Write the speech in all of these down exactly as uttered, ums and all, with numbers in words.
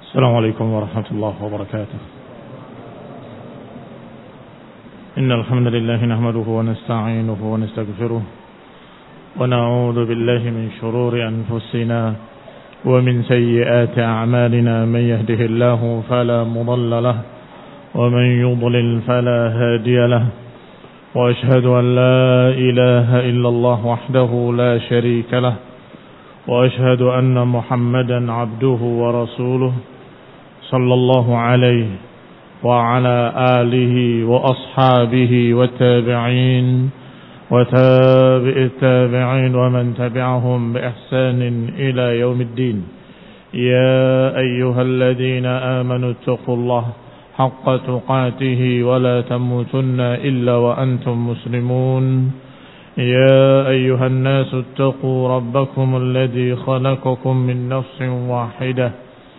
السلام عليكم ورحمة الله وبركاته. إن الحمد لله نحمده ونستعينه ونستغفره ونعوذ بالله من شرور أنفسنا ومن سيئات أعمالنا. من يهده الله فلا مضل له ومن يضلل فلا هادي له، وأشهد أن لا إله إلا الله وحده لا شريك له، وأشهد أن محمدا عبده ورسوله صلى الله عليه وعلى آله وأصحابه والتابعين وتابع التابعين ومن تبعهم بإحسان إلى يوم الدين. يا أيها الذين آمنوا اتقوا الله حق تقاته ولا تموتن إلا وأنتم مسلمون. يا أيها الناس اتقوا ربكم الذي خلقكم من نفس واحدة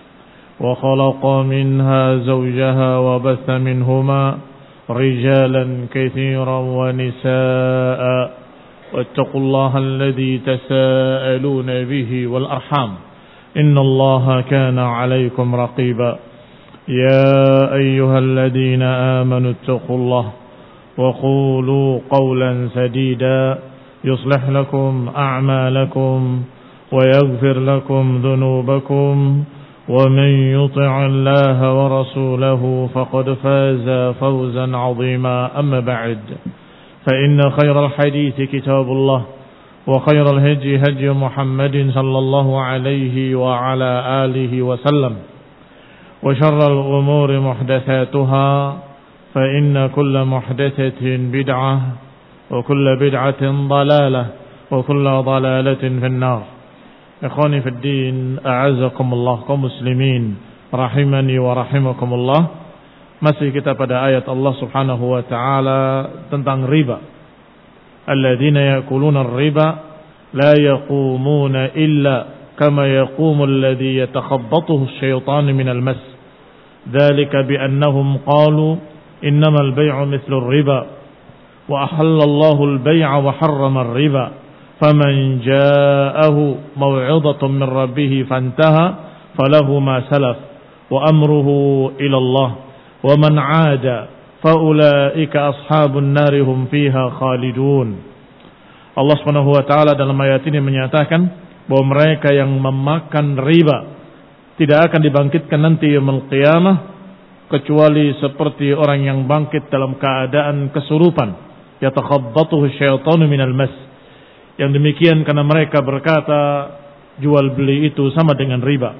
وخلق منها زوجها وبث منهما رجالا كثيرا ونساء، واتقوا الله الذي تساءلون به والأرحام إن الله كان عليكم رقيبا. يا أيها الذين آمنوا اتقوا الله وقولوا قولا سديدا يصلح لكم أعمالكم ويغفر لكم ذنوبكم، ومن يطع الله ورسوله فقد فاز فوزا عظيما. أما بعد، فإن خير الحديث كتاب الله، وخير الهدي هدي محمد صلى الله عليه وعلى آله وسلم، وشر الأمور محدثاتها، فإن كل محدثة بدعة وكل بدعة ضلالة وكل ضلالة في النار. Ikhwani fid din, a'azakumullah kaum muslimin rahimani wa rahimakumullah. Masih kita pada ayat Allah Subhanahu wa taala tentang riba. Alladzina ya'kuluna ar-riba la yaqumuna illa kama yaqumu alladhi yatakhabbathu asy-syaitanu minal mas. Dzalika bi annahum qalu innamal bay'u mithlu ar-riba wa ahallallahu al-bay'a wa harrama ar-riba. فمن جاءه موعظة من ربه فانتهى فله ما سلف وأمره إلى الله ومن عاد فأولئك أصحاب النار هم فيها خالدون. Allah Subhanahu wa taala dalam ayat ini menyatakan bahwa mereka yang memakan riba tidak akan dibangkitkan nanti yaumul qiyamah kecuali seperti orang yang bangkit dalam keadaan kesurupan, yatakhabbathu syaitanu minal mas. Yang demikian karena mereka berkata jual beli itu sama dengan riba.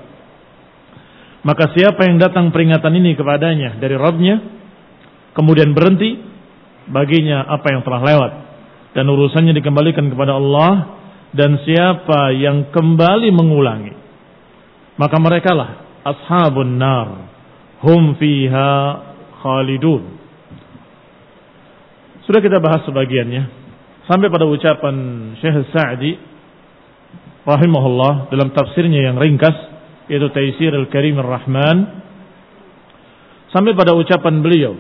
Maka siapa yang datang peringatan ini kepadanya dari Rabbnya, kemudian berhenti, baginya apa yang telah lewat dan urusannya dikembalikan kepada Allah. Dan siapa yang kembali mengulangi, maka merekalah ashabun nar hum fiha khalidun. Sudah kita bahas sebagiannya sampai pada ucapan Syekh Sa'di rahimahullah dalam tafsirnya yang ringkas, yaitu Taisir Al-Karim Ar-Rahman, sampai pada ucapan beliau,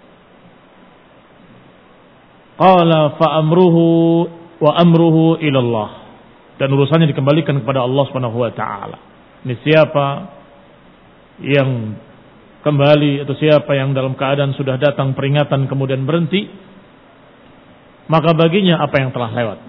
qala fa amruhu wa amruhu ila Allah, dan urusannya dikembalikan kepada Allah Subhanahu wa taala. Ini siapa yang kembali atau siapa yang dalam keadaan sudah datang peringatan kemudian berhenti, maka baginya apa yang telah lewat.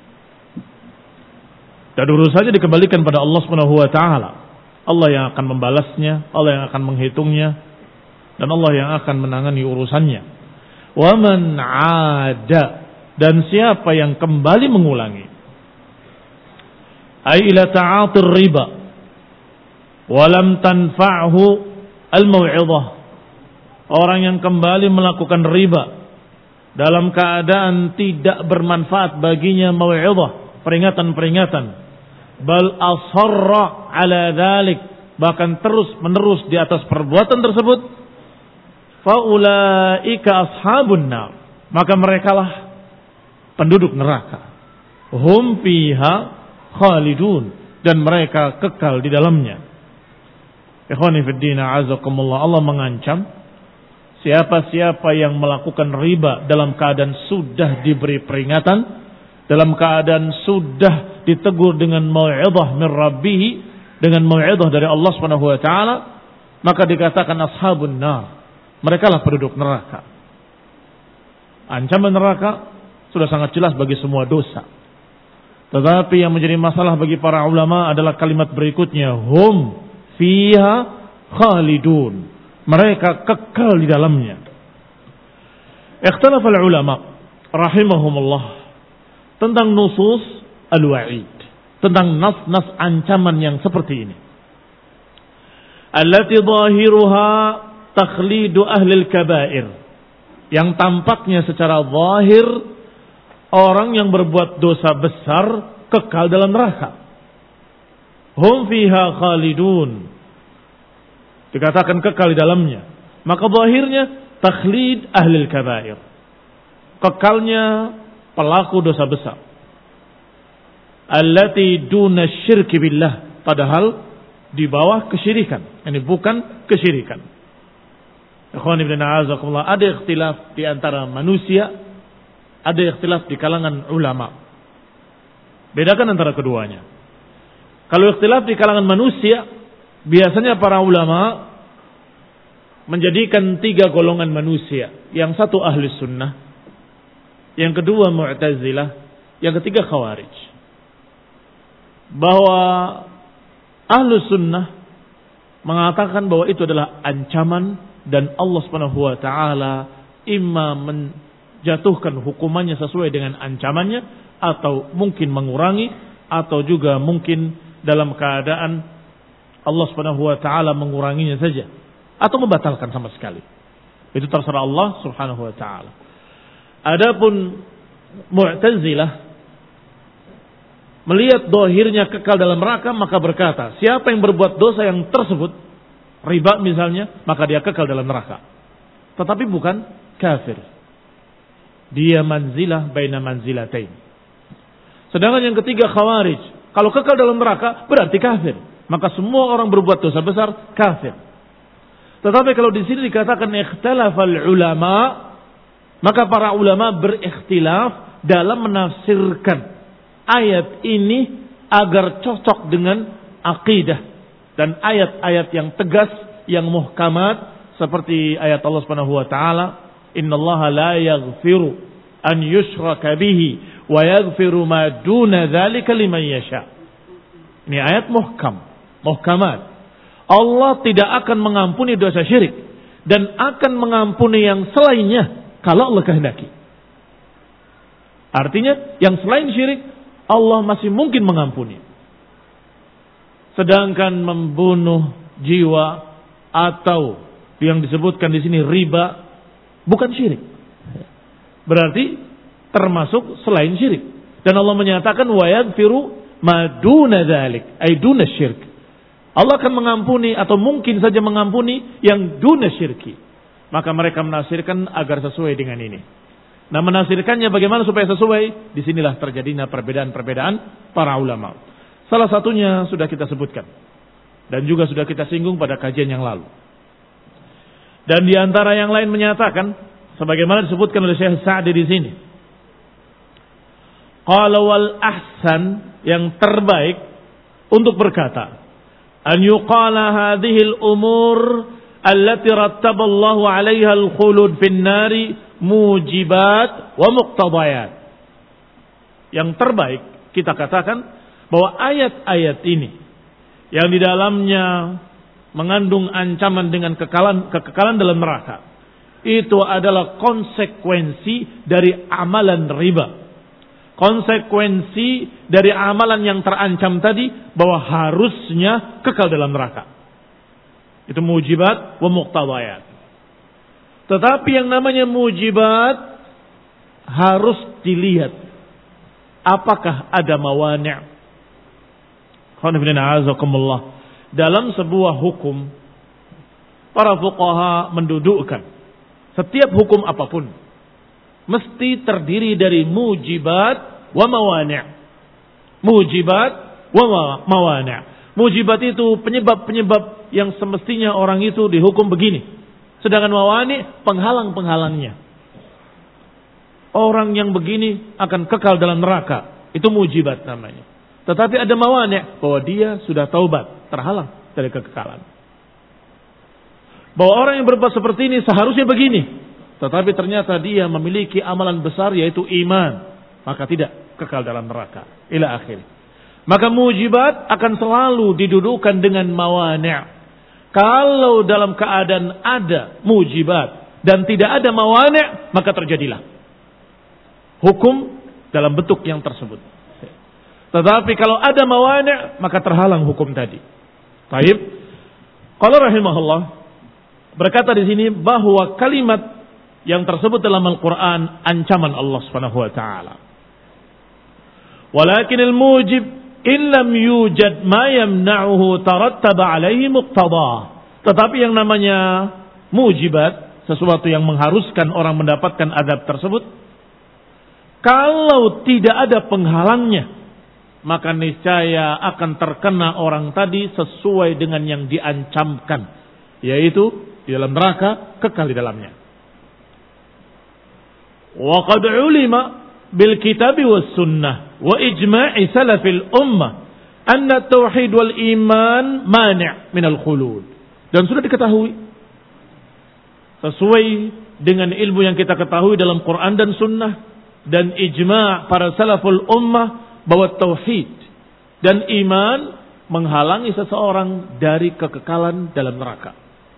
Dan urusannya dikembalikan pada Allah Subhanahu wa taala. Allah yang akan membalasnya, Allah yang akan menghitungnya, dan Allah yang akan menangani urusannya. Wa man 'ada, dan siapa yang kembali mengulangi, ay ila ta'atir riba wa lam tanfa'hu al-mau'izah, orang yang kembali melakukan riba dalam keadaan tidak bermanfaat baginya mau'izah, peringatan-peringatan, bal asarra ala dzalik, bahkan terus menerus di atas perbuatan tersebut, faulaika ashabun nar, maka merekalah penduduk neraka, hum fiha khalidun, dan mereka kekal di dalamnya. Ikhwani fid din, a'azakumullah, Allah mengancam siapa-siapa yang melakukan riba dalam keadaan sudah diberi peringatan, dalam keadaan sudah ditegur dengan mau'izah min rabbih, dengan mau'izah dari Allah Subhanahu wa taala, maka dikatakan ashabun nar. Mereka lah penduduk neraka. Ancaman neraka sudah sangat jelas bagi semua dosa. Tetapi yang menjadi masalah bagi para ulama adalah kalimat berikutnya, hum fiha khalidun. Mereka kekal di dalamnya. Ikhtalafal ulama rahimahumullah tentang nusus al-wa'id, tentang nas-nas ancaman yang seperti ini. Allati zahiruha takhlidu ahlil kabair. Yang tampaknya secara zahir orang yang berbuat dosa besar kekal dalam neraka. Hum fiha khalidun. Dikatakan kekal di dalamnya. Maka zahirnya takhlid ahlil kabair. Kekalnya pelaku dosa besar. Allati duna syirki billah. Padahal di bawah kesyirikan. Ini bukan kesyirikan. Ikhwan ibn a'azakumullah, ada ikhtilaf di antara manusia, ada ikhtilaf di kalangan ulama. Bedakan antara keduanya. Kalau ikhtilaf di kalangan manusia, biasanya para ulama menjadikan tiga golongan manusia. Yang satu ahli sunnah, yang kedua mu'tazilah, yang ketiga khawarij. Bahwa ahli sunnah mengatakan bahwa itu adalah ancaman dan Allah Subhanahu wa taala imma menjatuhkan hukumannya sesuai dengan ancamannya atau mungkin mengurangi atau juga mungkin dalam keadaan Allah Subhanahu wa taala menguranginya saja atau membatalkan sama sekali. Itu terserah Allah Subhanahu wa taala. Adapun Mu'tazilah melihat dohirnya kekal dalam neraka, maka berkata, siapa yang berbuat dosa yang tersebut, riba misalnya, maka dia kekal dalam neraka. Tetapi bukan kafir. Dia manzilah baina manzilatain. Sedangkan yang ketiga khawarij, kalau kekal dalam neraka berarti kafir. Maka semua orang berbuat dosa besar kafir. Tetapi kalau di sini dikatakan ikhtalafal ulama, maka para ulama berikhtilaf dalam menafsirkan ayat ini agar cocok dengan akidah dan ayat-ayat yang tegas, yang muhkamat, seperti ayat Allah Subhanahu wa taala, "Innallaha la yaghfiru an yushraka bihi wa yaghfiru ma duna dzalika liman yasha." Ini ayat muhkam, muhkamat. Allah tidak akan mengampuni dosa syirik dan akan mengampuni yang selainnya kalau Allah kehendaki. Artinya yang selain syirik Allah masih mungkin mengampuni. Sedangkan membunuh jiwa atau yang disebutkan di sini riba bukan syirik. Berarti termasuk selain syirik. Dan Allah menyatakan wa yaghfiru ma duna dzalik, ay duna syirk. Allah akan mengampuni atau mungkin saja mengampuni yang duna syirki. Maka mereka menafsirkan agar sesuai dengan ini. Nah, menafsirkannya bagaimana supaya sesuai? Disinilah terjadinya perbedaan-perbedaan para ulama. Salah satunya sudah kita sebutkan. Dan juga sudah kita singgung pada kajian yang lalu. Dan di antara yang lain menyatakan, sebagaimana disebutkan oleh Syekh Sa'di di sini. Qala wal ahsan, yang terbaik untuk berkata, an yuqala hadhihi al-umur allati rattaballahu 'alayha al-khulud fin nari mujibat wa muqtadayat. Yang terbaik kita katakan bahwa ayat-ayat ini yang di dalamnya mengandung ancaman dengan kekekalan kekekalan dalam neraka itu adalah konsekuensi dari amalan riba. Konsekuensi dari amalan yang terancam tadi bahwa harusnya kekal dalam neraka. Itu mujibat wa muqtadayat. Tetapi yang namanya mujibat harus dilihat apakah ada mawani'. Dalam sebuah hukum para fuqaha mendudukkan setiap hukum apapun mesti terdiri dari mujibat wa mawani'. Mujibat wa mawani'. Mujibat itu penyebab-penyebab yang semestinya orang itu dihukum begini. Sedangkan mawani' penghalang-penghalangnya. Orang yang begini akan kekal dalam neraka. Itu mujibat namanya. Tetapi ada mawani' bahwa dia sudah taubat, terhalang dari kekekalan. bahwa orang yang berbuat seperti ini seharusnya begini, tetapi ternyata dia memiliki amalan besar yaitu iman, maka tidak kekal dalam neraka ila akhir. Maka mujibat akan selalu didudukan dengan mawani'. Kalau dalam keadaan ada mujibat dan tidak ada mawani', maka terjadilah hukum dalam bentuk yang tersebut. Tetapi kalau ada mawani', maka terhalang hukum tadi. Baik. Qala rahimahullah, berkata di sini bahwa kalimat yang tersebut dalam Al-Quran ancaman Allah Subhanahu wa taala. Walakin al-mujib in lam yujad ma yamna'uhu tarattaba alaihi muqtadah. Tetapi yang namanya mujibat, sesuatu yang mengharuskan orang mendapatkan adab tersebut, kalau tidak ada penghalangnya, maka niscaya akan terkena orang tadi sesuai dengan yang diancamkan, yaitu di dalam neraka, kekal di dalamnya. Wa qad ulima bil kitab was sunnah wa ijma'i salafil ummah anna tauhid wal iman mani' min al khulud. Dan sudah diketahui sesuai dengan ilmu yang kita ketahui dalam Quran dan sunnah dan ijma' para salaful ummah bahwa tauhid dan iman menghalangi seseorang dari kekekalan dalam neraka.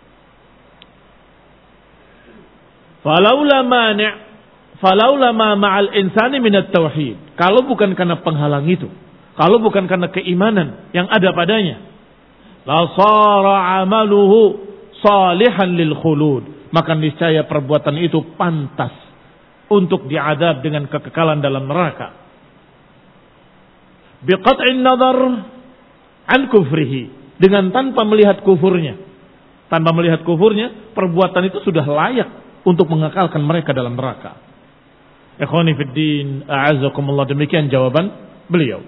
Falaula mani' falaula ma ma'al insani minat tauhid. Kalau bukan karena penghalang itu, kalau bukan karena keimanan yang ada padanya, la sara amaluhu salihan lil khulud. Maka niscaya perbuatan itu pantas untuk diadab dengan kekekalan dalam neraka. Biqat'in nadar an kufrihi. Dengan tanpa melihat kufurnya. Tanpa melihat kufurnya, perbuatan itu sudah layak untuk mengekalkan mereka dalam neraka. Ikhwani fid din, a'azzakumullah, demikian jawaban beliau.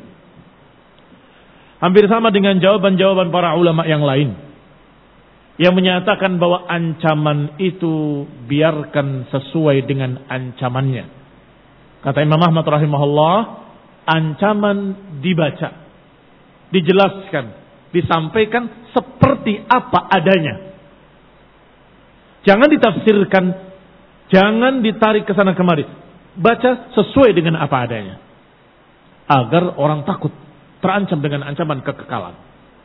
Hampir sama dengan jawaban-jawaban para ulama yang lain yang menyatakan bahwa ancaman itu biarkan sesuai dengan ancamannya. Kata Imam Ahmad rahimahullah, ancaman dibaca, dijelaskan, disampaikan seperti apa adanya. Jangan ditafsirkan, jangan ditarik ke sana kemari. Baca sesuai dengan apa adanya. Agar orang takut, terancam dengan ancaman kekekalan.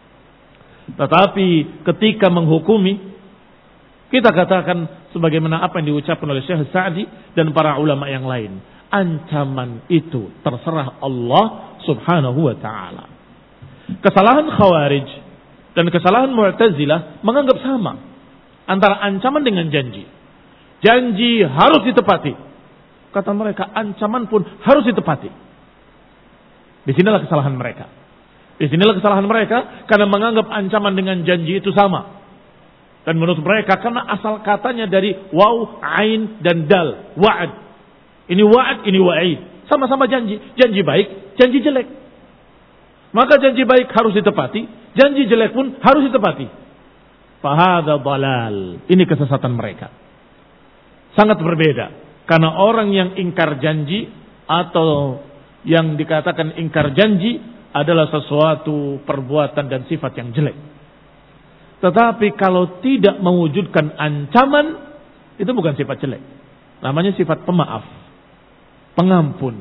Tetapi ketika menghukumi, kita katakan sebagaimana apa yang diucapkan oleh Syekh Sa'di dan para ulama yang lain. Ancaman itu terserah Allah subhanahu wa ta'ala. Kesalahan Khawarij dan kesalahan Mu'tazilah menganggap sama antara ancaman dengan janji. Janji harus ditepati. Kata mereka, ancaman pun harus ditepati. Disinilah kesalahan mereka. Disinilah kesalahan mereka karena menganggap ancaman dengan janji itu sama. Dan menurut mereka karena asal katanya dari waw, ain dan dal, wa'ad. Ini wa'ad, ini wa'id. Sama-sama janji. Janji baik, janji jelek. Maka janji baik harus ditepati, janji jelek pun harus ditepati. Fahadha dalal. Ini kesesatan mereka. Sangat berbeda. Karena orang yang ingkar janji atau yang dikatakan ingkar janji adalah sesuatu perbuatan dan sifat yang jelek. Tetapi kalau tidak mewujudkan ancaman, itu bukan sifat jelek. Namanya sifat pemaaf, pengampun.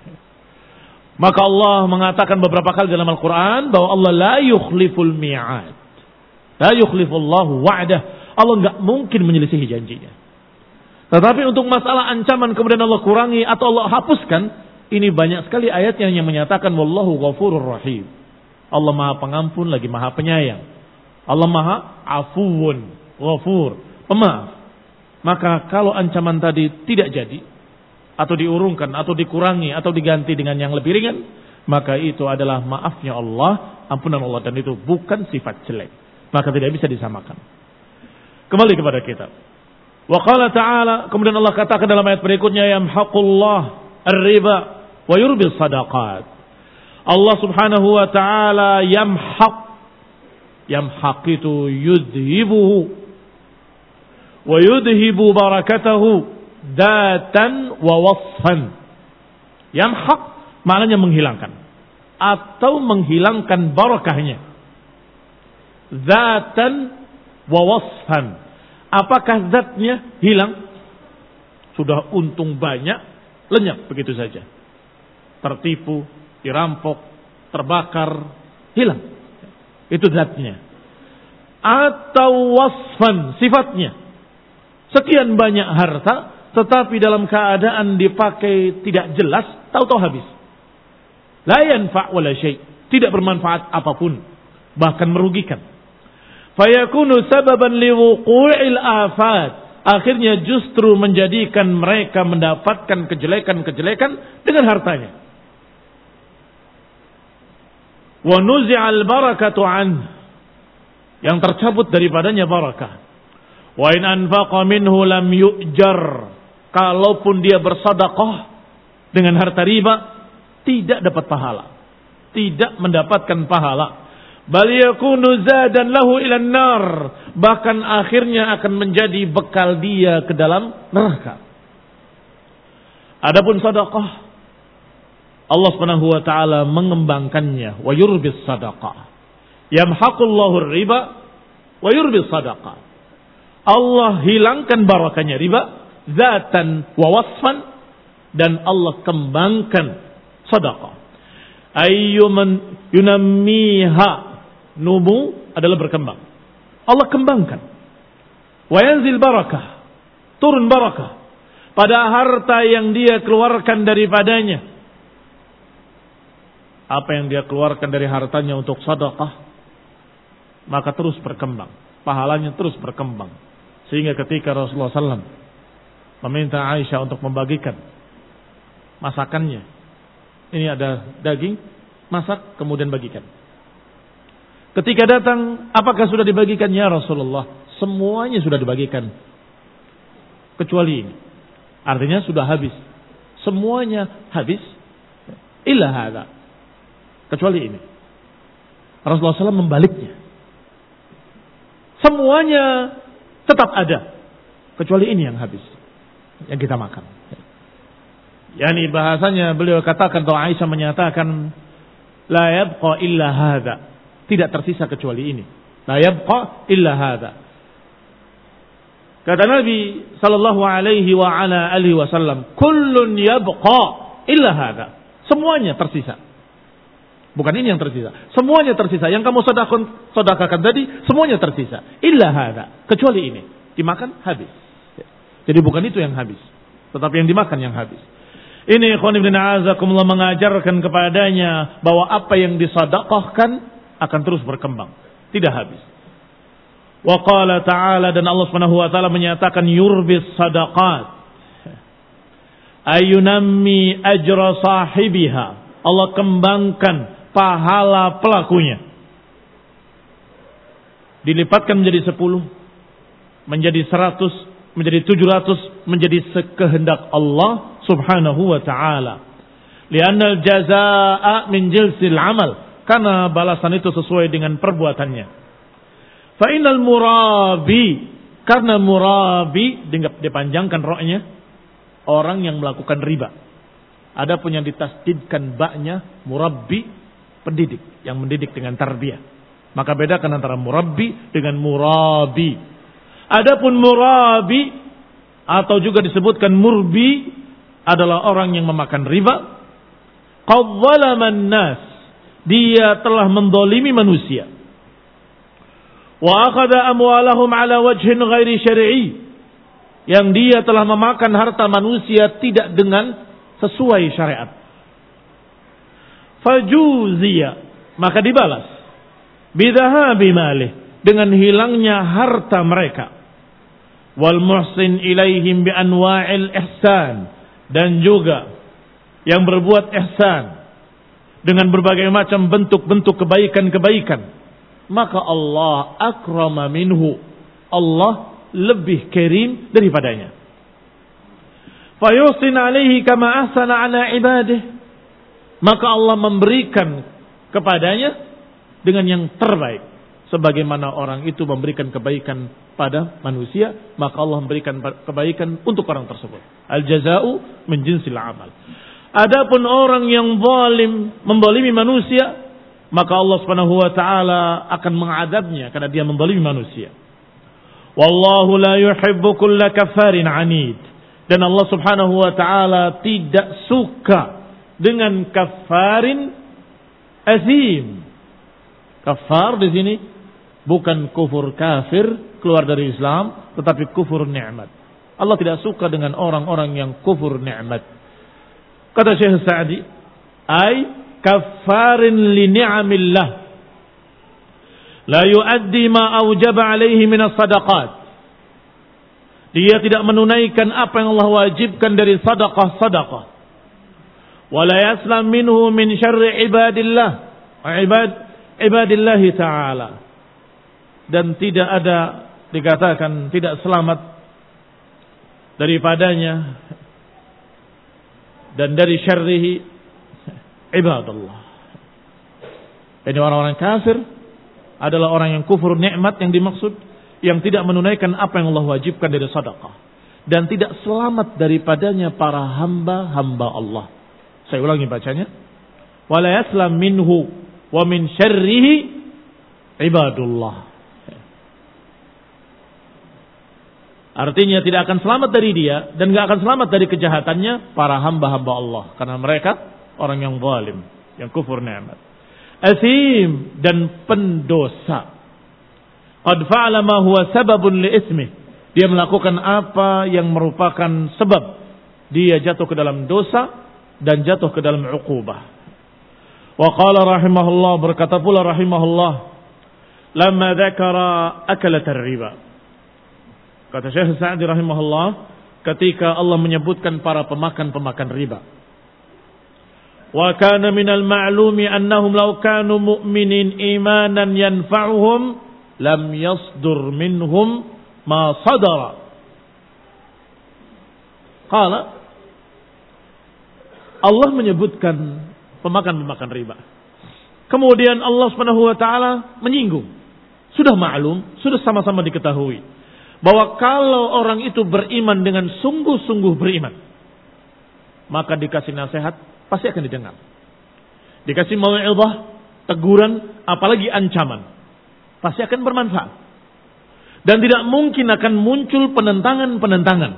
Maka Allah mengatakan beberapa kali dalam Al-Quran bahwa Allah la yukhliful mi'ad. La yukhlifullahu wa'dah. Allah enggak mungkin menyelisihi janjinya. Tetapi untuk masalah ancaman kemudian Allah kurangi atau Allah hapuskan, ini banyak sekali ayatnya yang menyatakan wallahu ghafurur rahim. Allah Maha Pengampun lagi Maha Penyayang. Allah Maha Afuwun, Ghafur, Pemaaf. Maka kalau ancaman tadi tidak jadi atau diurungkan atau dikurangi atau diganti dengan yang lebih ringan, maka itu adalah maafnya Allah, ampunan Allah, dan itu bukan sifat jelek. Maka tidak bisa disamakan. Kembali kepada kitab. Wa qala ta'ala, kemudian Allah katakan dalam ayat berikutnya, yamhaqullah ar-riba wa yurbi sadaqat. Allah subhanahu wa ta'ala yamhaq. Yamhaq itu yudhibuhu wa yudhibu barakatahu datan wa wasfan. Yamhaq maknanya menghilangkan atau menghilangkan barakahnya. Datan wa wasfan, Apakah zatnya hilang? Sudah untung banyak, lenyap begitu saja. Tertipu, dirampok, terbakar, hilang. Itu zatnya. Atau wasfan, sifatnya. Sekian banyak harta, tetapi dalam keadaan dipakai tidak jelas, tahu-tahu habis. La yanfa' wala syai', tidak bermanfaat apapun, bahkan merugikan. Fayakunu sababan liwuqu'il afat. Akhirnya justru menjadikan mereka mendapatkan kejelekan-kejelekan dengan hartanya. Wa nuzi'al barakatu an, yang tercabut daripadanya barakah. Wa in anfaqa minhu lam yu'jar, kalaupun dia bersedekah dengan harta riba tidak dapat pahala, tidak mendapatkan pahala. Bal yakunu zadan lahu ilan nar, bahkan akhirnya akan menjadi bekal dia ke dalam neraka. Adapun sedekah, Allah Subhanahu wa taala mengembangkannya, wa yurbis sadaqah. Yamhaqullahu riba wa yurbis sadaqah. Allah hilangkan barakahnya riba zatan wa wasfan, dan Allah kembangkan sedekah. Ayyuman yunammiha, nubu adalah berkembang. Allah kembangkan. Wa yanzil barakah, turun barakah pada harta yang dia keluarkan daripadanya. Apa yang dia keluarkan dari hartanya untuk sedekah, maka terus berkembang, pahalanya terus berkembang. Sehingga ketika Rasulullah shallallahu alaihi wasallam meminta Aisyah untuk membagikan masakannya, ini ada daging, masak kemudian bagikan. Ketika datang, apakah sudah dibagikan? Ya Rasulullah, semuanya sudah dibagikan kecuali ini. Artinya sudah habis, semuanya habis, illa hadza, kecuali ini. Rasulullah shallallahu alaihi wasallam membaliknya, semuanya tetap ada kecuali ini yang habis, yang kita makan. Yani bahasanya beliau katakan, atau Aisyah menyatakan, la yabqa illa hadza, tidak tersisa kecuali ini. La yabqa illa hadza. Kata Nabi sallallahu alaihi wa ala alihi wasallam, kullun yabqa illa hadza. Semuanya tersisa. Bukan ini yang tersisa. Semuanya tersisa. Yang kamu sedekahkan, sedekahkan tadi, semuanya tersisa. Illa hadza, kecuali ini. Dimakan habis. Jadi bukan itu yang habis, tetapi yang dimakan yang habis. Ini ikhwan ibn a'azakumullah mengajarkan kepadanya bahwa apa yang disedekahkan akan terus berkembang, tidak habis. Wa qala ta'ala, dan Allah Subhanahu wa taala menyatakan yurbis sadaqat ayunammi ajra sahibiha. Allah kembangkan pahala pelakunya. Dilipatkan menjadi sepuluh, menjadi seratus, menjadi tujuh ratus, menjadi sekehendak Allah Subhanahu wa ta'ala. Li'anna al-jazaa'a min jinsil amal, karena balasan itu sesuai dengan perbuatannya. Fa innal murabi, karena murabi dipanjangkan roknya, orang yang melakukan riba. Adapun yang ditasdidkan baknya, murabbi, pendidik, yang mendidik dengan tarbiyah. Maka bedakan antara murabbi dengan murabi. Adapun murabi atau juga disebutkan murbi adalah orang yang memakan riba. Qad zalaman nas, dia telah mendolimi manusia. Wa akhadha amwalahum ala wajhin ghairi syar'i, yang dia telah memakan harta manusia tidak dengan sesuai syariat. Fajuziya, maka dibalas. Bidhahabi malih, dengan hilangnya harta mereka. Wal muhsin ilaihim bi anwa'il ihsan, dan juga yang berbuat ihsan dengan berbagai macam bentuk-bentuk kebaikan-kebaikan, maka Allah akrama minhu, Allah lebih karim daripadanya. Fayusin alaihi kama ahsana ala ibadih, maka Allah memberikan kepadanya dengan yang terbaik, sebagaimana orang itu memberikan kebaikan pada manusia, maka Allah memberikan kebaikan untuk orang tersebut. Al jaza'u min jinsil amal. Adapun orang yang zalim, menzalimi manusia, maka Allah Subhanahu wa taala akan mengadabnya karena dia menzalimi manusia. Wallahu la yuhibbu kulla kaffarin anid. Dan Allah Subhanahu wa taala tidak suka dengan kafarin azim. Kafar di sini bukan kufur kafir keluar dari Islam, tetapi kufur nikmat. Allah tidak suka dengan orang-orang yang kufur nikmat. Kata Syekh Sa'di, ay kafarin li ni'amillah la yuaddi ma aujaba alaihi min as-sadaqat. Dia tidak menunaikan apa yang Allah wajibkan dari sedekah-sedekah. Wa la yaslam minhu min syarri ibadillah, ibad ibadillah taala. Dan tidak ada dikatakan tidak selamat daripadanya dan dari syarrihi ibadallah. Ini orang-orang kafir adalah orang yang kufur nikmat yang dimaksud, yang tidak menunaikan apa yang Allah wajibkan dari sedekah dan tidak selamat daripadanya para hamba-hamba Allah. Saya ulangi bacanya. Wala yaslam minhu wa min syarrihi ibadullah. Artinya tidak akan selamat dari dia dan tidak akan selamat dari kejahatannya para hamba-hamba Allah, karena mereka orang yang zalim, yang kufur nikmat. Asim, dan pendosa. Qad fa'ala ma huwa sababun li ismih. Dia melakukan apa yang merupakan sebab dia jatuh ke dalam dosa dan jatuh ke dalam uqubah. Wa qala rahimahullah, berkata pula rahimahullah, lamma dzakara akalat ar-riba. Kata Syekh Sa'di rahimahullah, ketika Allah menyebutkan para pemakan-pemakan riba. Wa kana minal ma'lumi annahum law kanu mu'minin imanan yanfa'uhum lam yasdur minhum ma sadara. Qala, Allah menyebutkan pemakan-pemakan riba. Kemudian Allah Subhanahu wa taala menyinggung. Sudah maklum, sudah sama-sama diketahui bahwa kalau orang itu beriman dengan sungguh-sungguh beriman, maka dikasih nasihat pasti akan didengar. Dikasih mau'izah, teguran, apalagi ancaman, pasti akan bermanfaat. Dan tidak mungkin akan muncul penentangan-penentangan.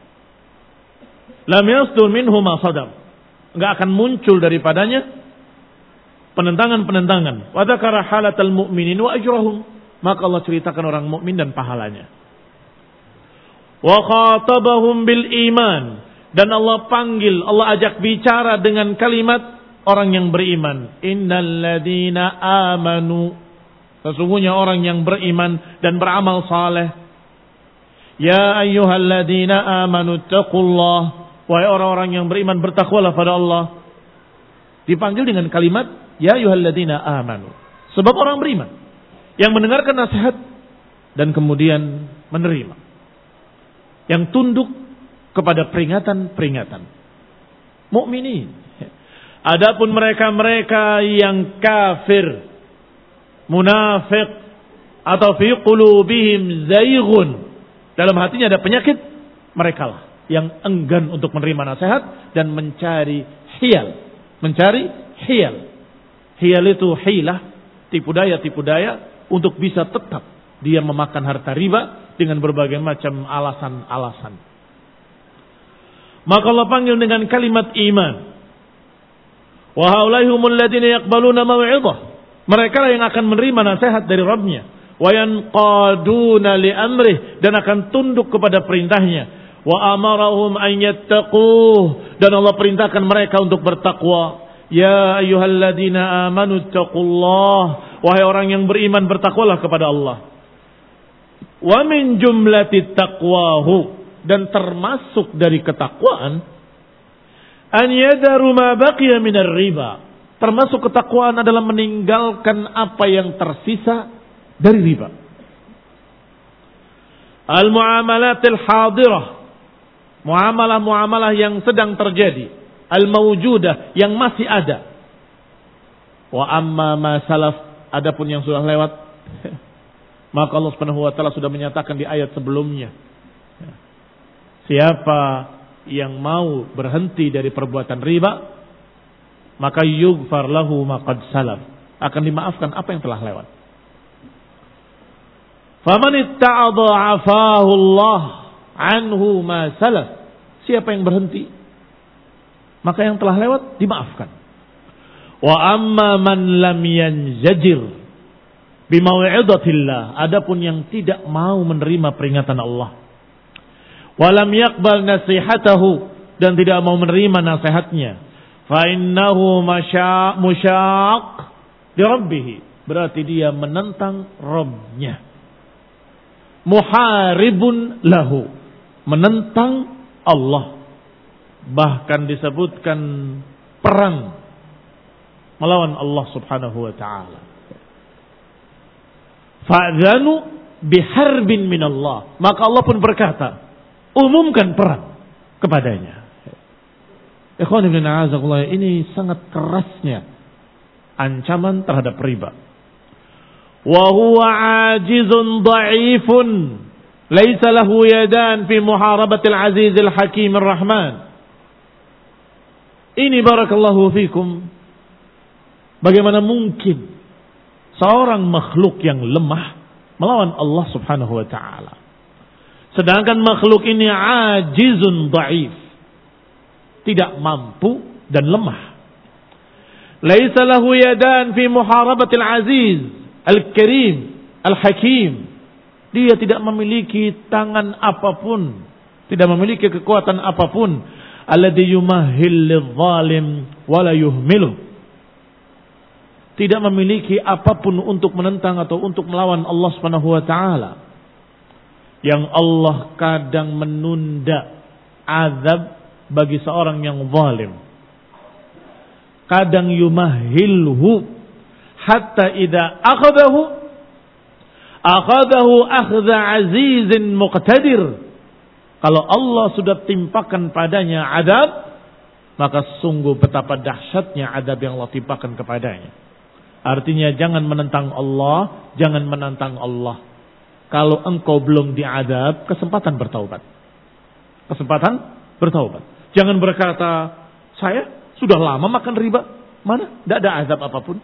Lam yasdur minhu ma sadar. Enggak akan muncul daripadanya penentangan-penentangan. Wa dzakara halatal mu'minin wa ajrahum. Maka Allah ceritakan orang mukmin dan pahalanya. Wa khatabahum bil iman. Dan Allah panggil, Allah ajak bicara dengan kalimat orang yang beriman. Innal ladzina amanu. Sesungguhnya orang yang beriman dan beramal saleh. Ya ayyuhalladzina amanu taqullah. Wahai orang-orang yang beriman, bertakwalah pada Allah. Dipanggil dengan kalimat ya ayyuhalladzina amanu. Sebab orang beriman yang mendengarkan nasihat dan kemudian menerima, yang tunduk kepada peringatan-peringatan. Mukminin. Adapun mereka-mereka yang kafir, munafik, atau fi qulubihim zayghun, dalam hatinya ada penyakit, merekalah yang enggan untuk menerima nasihat dan mencari hiyal. Mencari hiyal. Hiyal itu hilah, tipu daya-tipu daya untuk bisa tetap dia memakan harta riba dengan berbagai macam alasan-alasan. Maka Allah panggil dengan kalimat iman. Wa haula'i humul ladzina yaqbaluna mau'izah. Mereka lah yang akan menerima nasihat dari Rabbnya. Wa yanqaduna li amrih, dan akan tunduk kepada perintahnya. Wa amarahum an yattaquh, dan Allah perintahkan mereka untuk bertakwa. Ya ayyuhalladzina amanu taqullah. Wahai orang yang beriman, bertakwalah kepada Allah. Wa min jumlatit taqwahu, dan termasuk dari ketakwaan, an yadaru ma baqiya minar riba. Termasuk ketakwaan adalah meninggalkan apa yang tersisa dari riba. Al-muamalatil hadirah, muamalah-muamalah yang sedang terjadi, al-mawjudah, yang masih ada. Wa amma ma salaf, adapun yang sudah lewat, maka Allah Subhanahu wa taala sudah menyatakan di ayat sebelumnya. Siapa yang mau berhenti dari perbuatan riba, maka yughfar lahu ma qad salaf, akan dimaafkan apa yang telah lewat. Faman itta'adha 'afahu Allah anhu ma salaf. Siapa yang berhenti, maka yang telah lewat dimaafkan. Wa amma man lam yanzajir bimau'idatillah, adapun yang tidak mau menerima peringatan Allah, wa lam yaqbal nasihatahu, dan tidak mau menerima nasihatnya, fa innahu masya musyaq li rabbih, berarti dia menentang Rabbnya. Muharibun lahu, menentang Allah, bahkan disebutkan perang melawan Allah Subhanahu wa taala. Fa'dzanu biharbin minallah, maka Allah pun berkata, umumkan perang kepadanya. Ikhwan ibn a'azakullah, ini sangat kerasnya ancaman terhadap riba. Wa huwa ajizun dha'ifun laisa lahu yadan fi muharabatil azizil hakimir rahman. Ini barakallahu fikum, bagaimana mungkin seorang makhluk yang lemah melawan Allah Subhanahu wa taala, sedangkan makhluk ini ajizun dhaif, tidak mampu dan lemah. Laisa lahu yadan fi muharabatil aziz al-karim al-hakim. Dia tidak memiliki tangan apapun, tidak memiliki kekuatan apapun. Alladhi yumahhil lidh-dhalim wa la yuhmiluh. Tidak memiliki apapun untuk menentang atau untuk melawan Allah Subhanahu wa taala. Yang Allah kadang menunda azab bagi seorang yang zalim. Kadang yumahhilhu hatta idza akhadahu akhadahu akhdha azizin muqtadir. Kalau Allah sudah timpakan padanya adab, maka sungguh betapa dahsyatnya adab yang Allah timpakan kepadanya. Artinya jangan menentang Allah, jangan menantang Allah. Kalau engkau belum diadab, kesempatan bertaubat. Kesempatan bertaubat. Jangan berkata, saya sudah lama makan riba. Mana? Tidak ada azab apapun.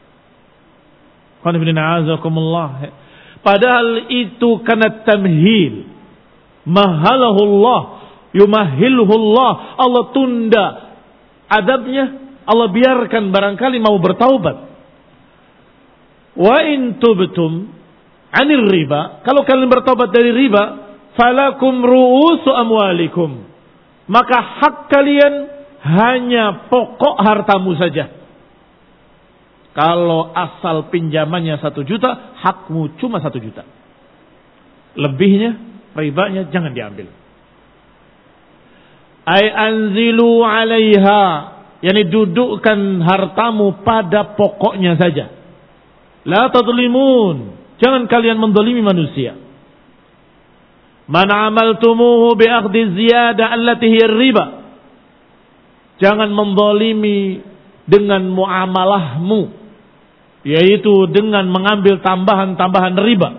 Padahal itu karena tamhil. Mahalahullah, yumahilhullah. Allah tunda adabnya, Allah biarkan barangkali mau bertaubat. Wa in tubtum anir riba, kalau kalian bertaubat dari riba, falakum ru'usu amwalikum, maka hak kalian hanya pokok hartamu saja. Kalau asal pinjamannya satu juta, hakmu cuma satu juta. Lebihnya, ribanya jangan diambil. Ay anzilu alaiha, yani dudukkan hartamu pada pokoknya saja. La tadlimun, jangan kalian mendolimi manusia. Man amaltumuhu bi akhdhi ziyada allati hiya riba, jangan mendolimi dengan muamalahmu, yaitu dengan mengambil tambahan-tambahan riba.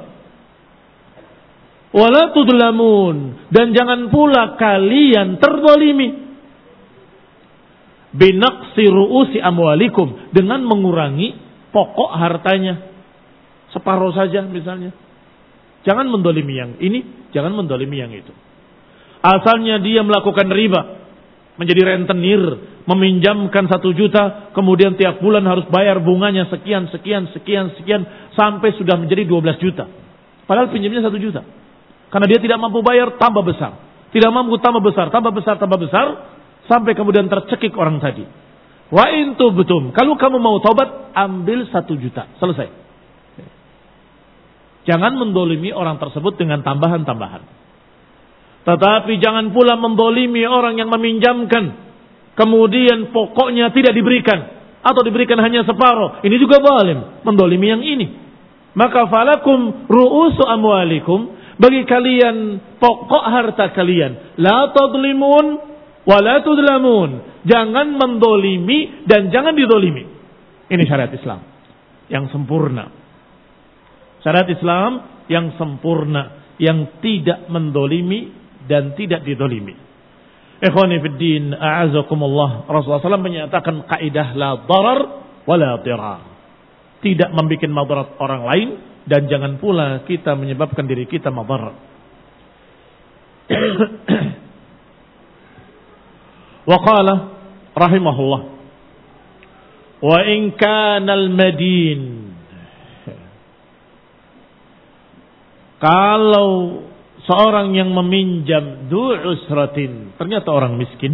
Wala tudlamun, dan jangan pula kalian terdolimi. Binaqsi ru'usi amwalikum, dengan mengurangi pokok hartanya separuh saja misalnya. Jangan mendolimi yang ini, jangan mendolimi yang itu. Asalnya dia melakukan riba, menjadi rentenir, meminjamkan satu juta, kemudian tiap bulan harus bayar bunganya sekian, sekian, sekian, sekian, sampai sudah menjadi dua belas juta. Padahal pinjamnya satu juta. Karena dia tidak mampu bayar, tambah besar. Tidak mampu, tambah besar, tambah besar, tambah besar, sampai kemudian tercekik orang tadi. Wa in tubtum, kalau kamu mau taubat, ambil satu juta. Selesai. Jangan mendolimi orang tersebut dengan tambahan-tambahan. Tetapi jangan pula mendolimi orang yang meminjamkan, kemudian pokoknya tidak diberikan, atau diberikan hanya separuh. Ini juga zalim, mendolimi yang ini. Maka falakum ru'usu amwalikum, bagi kalian pokok harta kalian. La tadlimun wa la tudlamun. Jangan mendolimi dan jangan didolimi. Ini syariat Islam yang sempurna. Syariat Islam yang sempurna, yang tidak mendolimi dan tidak didolimi. Ikhwani fid din, a'azakumullah. Rasulullah shallallahu alaihi wasallam menyatakan kaidah la darar wa la dirar. Tidak membuat madarat orang lain dan jangan pula kita menyebabkan diri kita madarat. Wa qala rahimahullah, wa in kana al-madin, kalau seorang yang meminjam du usratin, ternyata orang miskin,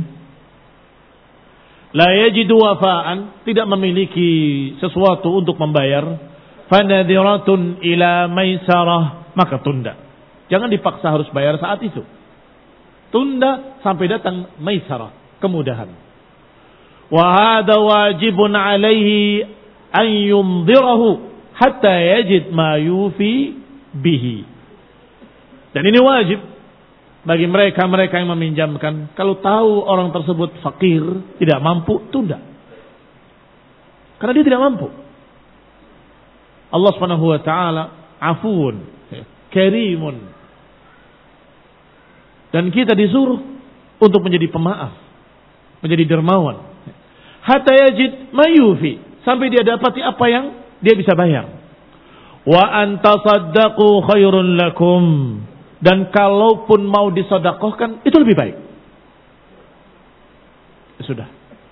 la yajidu wafaan, tidak memiliki sesuatu untuk membayar, fanadhiratun ila maisarah, maka tunda. Jangan dipaksa harus bayar saat itu. Tunda sampai datang maisarah, kemudahan. Wa hadha wajibun alaihi an yumdirahu hatta yajid ma yufi bihi. Dan ini wajib bagi mereka-mereka yang meminjamkan. Kalau tahu orang tersebut fakir, tidak mampu, tunda. Karena dia tidak mampu. Allah Subhanahu wa taala afuun, karimun. Dan kita disuruh untuk menjadi pemaaf, menjadi dermawan. Hatta yajid mayufi, sampai dia dapati apa yang dia bisa bayar. Wa antasaddaqu khairun lakum, dan kalaupun mau disedekahkan itu lebih baik. Sudah,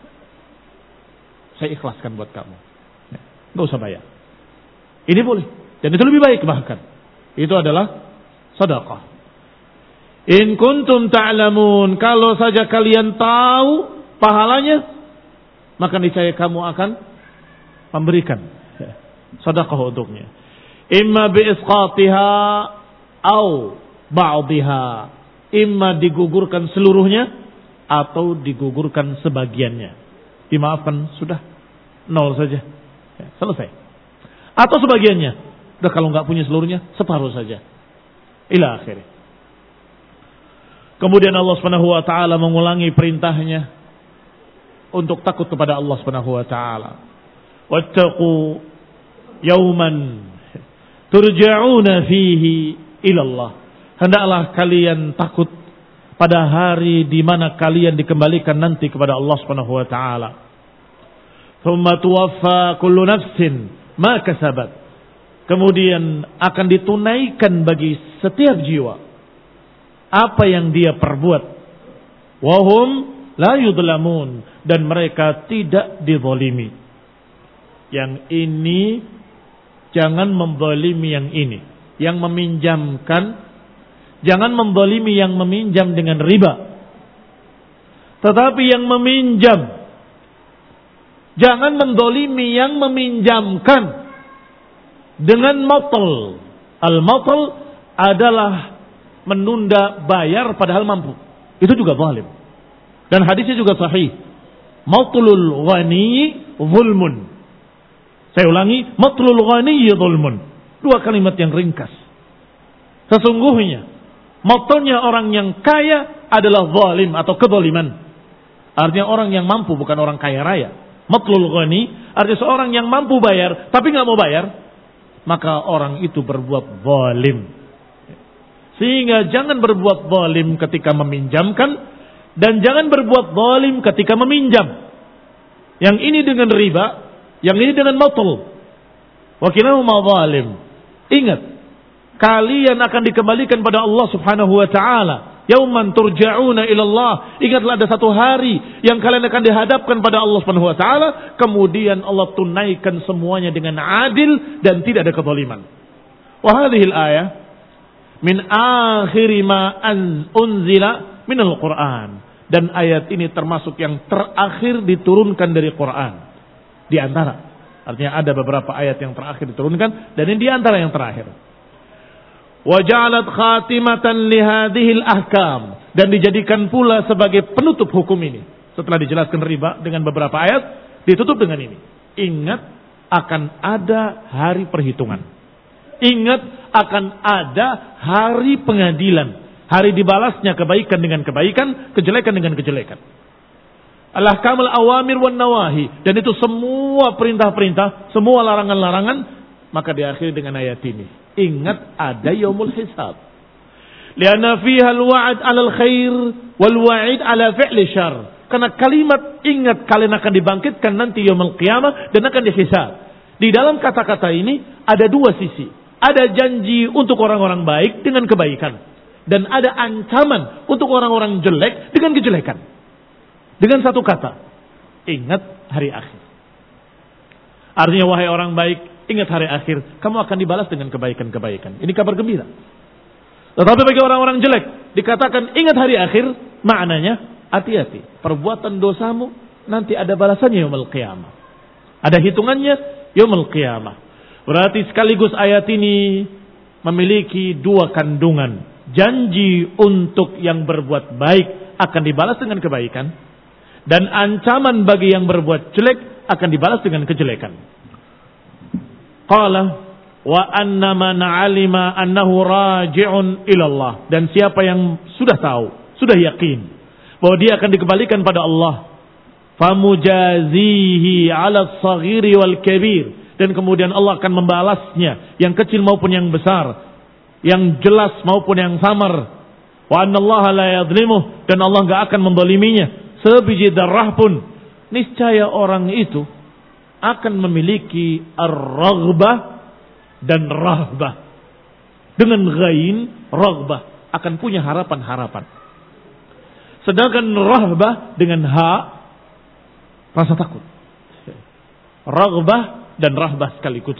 saya ikhlaskan buat kamu, nggak usah bayar. Ini boleh, dan itu lebih baik bahkan. Itu adalah sedekah. In kuntum ta'lamun, kalau saja kalian tahu pahalanya, maka niscaya kamu akan memberikan sedekah untuknya. Imma bi isqatiha au ba'dihha, imma digugurkan seluruhnya atau digugurkan sebagiannya. Dimaafkan, sudah, nol saja, ya, selesai. Atau sebagiannya, udah kalau nggak punya seluruhnya, separuh saja. Ila akhirnya. Kemudian Allah Subhanahu wa taala mengulangi perintahnya untuk takut kepada Allah Subhanahu wa taala. Wattaqu yauman turja'una fihi ila Allah. Hendaklah kalian takut pada hari di mana kalian dikembalikan nanti kepada Allah Subhanahu wa taala. Tsumma tuwaffa kullu nafsin ma kasabat. Kemudian akan ditunaikan bagi setiap jiwa apa yang dia perbuat. Wahum la yudlamun, dan mereka tidak dizalimi. Yang ini jangan menzalimi yang ini. Yang meminjamkan jangan menzalimi yang meminjam dengan riba. Tetapi yang meminjam jangan menzalimi yang meminjamkan dengan matal. Al-matal adalah menunda bayar padahal mampu. Itu juga zalim. Dan hadisnya juga sahih. Matlul ghani zulmun. Saya ulangi, matlul ghani zulmun. Dua kalimat yang ringkas. Sesungguhnya matlnya orang yang kaya adalah zalim atau kezaliman. Artinya orang yang mampu, bukan orang kaya raya. Matlul ghani artinya seorang yang mampu bayar tapi nggak mau bayar, maka orang itu berbuat zalim. Sehingga jangan berbuat zalim ketika meminjamkan, dan jangan berbuat zalim ketika meminjam. Yang ini dengan riba, yang ini dengan matul. Wa kilahuma zalim. Ingat, kalian akan dikembalikan pada Allah Subhanahu wa taala. Yauman turja'una ila Allah. Ingatlah ada satu hari yang kalian akan dihadapkan pada Allah Subhanahu wa taala, kemudian Allah tunaikan semuanya dengan adil dan tidak ada kezaliman. Wa hadhihi al-ayah min akhiri ma unzila minal Qur'an. Dan ayat ini termasuk yang terakhir diturunkan dari Qur'an. Di antara. Artinya ada beberapa ayat yang terakhir diturunkan, dan ini di antara yang terakhir. Wa ja'alat khatimatan li hadhil ahkam, dan dijadikan pula sebagai penutup hukum ini. Setelah dijelaskan riba dengan beberapa ayat, ditutup dengan ini. Ingat akan ada hari perhitungan. Ingat akan ada hari pengadilan. Hari dibalasnya kebaikan dengan kebaikan, kejelekan dengan kejelekan. Al-ahkamul awamir wan nawahi. Dan itu semua perintah-perintah, semua larangan-larangan, maka diakhiri dengan ayat ini. Ingat ada yaumul hisab. Lianna fiha al-wa'ad 'alal khair wal wa'id 'ala fi'li syarr. Karena kalimat ingat kalian akan dibangkitkan nanti yaumul qiyamah dan akan dihisab. Di dalam kata-kata ini ada dua sisi. ada janji untuk orang-orang baik dengan kebaikan. Dan ada ancaman untuk orang-orang jelek dengan kejelekan. Dengan satu kata, ingat hari akhir. Artinya wahai orang baik, ingat hari akhir, kamu akan dibalas dengan kebaikan-kebaikan. Ini kabar gembira. Tetapi bagi orang-orang jelek, dikatakan ingat hari akhir, maknanya hati-hati. Perbuatan dosamu nanti ada balasannya yaumul qiyamah. Ada hitungannya yaumul qiyamah. Berarti sekaligus ayat ini memiliki dua kandungan. Janji untuk yang berbuat baik akan dibalas dengan kebaikan. Dan ancaman bagi yang berbuat jelek akan dibalas dengan kejelekan. Qala wa anna man 'alima annahu raji'un ila Allah. Dan siapa yang sudah tahu, sudah yakin bahwa dia akan dikembalikan pada Allah, famujazihi 'ala as-saghiri wal kabir, dan kemudian Allah akan membalasnya yang kecil maupun yang besar, yang jelas maupun yang samar. Wa annallaha la yadhlimuh, dan Allah enggak akan mendoliminya sebiji darah pun. Niscaya orang itu akan memiliki ar-raghbah dan rahbah. Dengan ghain, raghbah, akan punya harapan-harapan. Sedangkan rahbah dengan ha, rasa takut. Raghbah dan rahbah sekaligus.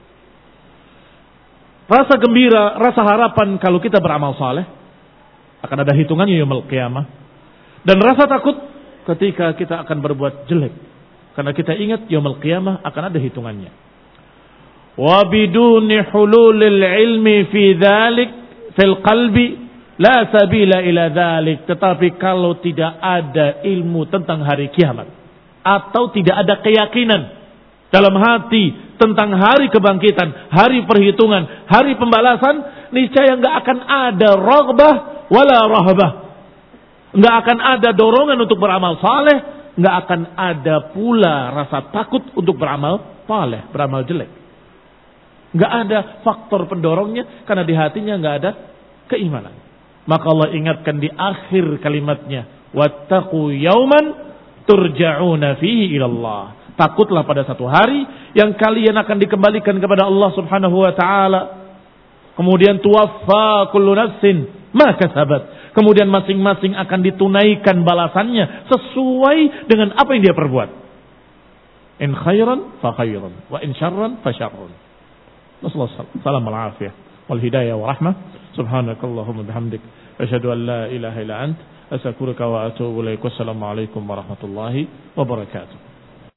Rasa gembira, rasa harapan kalau kita beramal saleh, akan ada hitungannya yaumul qiyamah. Dan rasa takut ketika kita akan berbuat jelek, karena kita ingat yaumul qiyamah akan ada hitungannya. Wa biduni hululil ilmi fi dzalik fil qalbi la sabila ila dzalik. Tetapi kalau tidak ada ilmu tentang hari kiamat, atau tidak ada keyakinan dalam hati tentang hari kebangkitan, hari perhitungan, hari pembalasan, niscaya enggak akan ada raghbah wala rahbah. Enggak akan ada dorongan untuk beramal saleh, enggak akan ada pula rasa takut untuk beramal saleh, beramal jelek. Enggak ada faktor pendorongnya karena di hatinya enggak ada keimanan. Maka Allah ingatkan di akhir kalimatnya, wattaqu yauman turja'una fihi ila Allah. Takutlah pada satu hari yang kalian akan dikembalikan kepada Allah Subhanahu wa taala. Kemudian tuwaffa kullu nafsin ma kasabat. Kemudian masing-masing akan ditunaikan balasannya sesuai dengan apa yang dia perbuat. In khairan fa khairan wa in syarran fa syarrun. Nasallallahu alaihi wasallam wal hidayah wa rahmah. Subhanakallahumma bihamdik asyhadu an la ilaha illa ant astaghfiruka wa atubu ilaik. Wassalamu alaikum warahmatullahi wabarakatuh.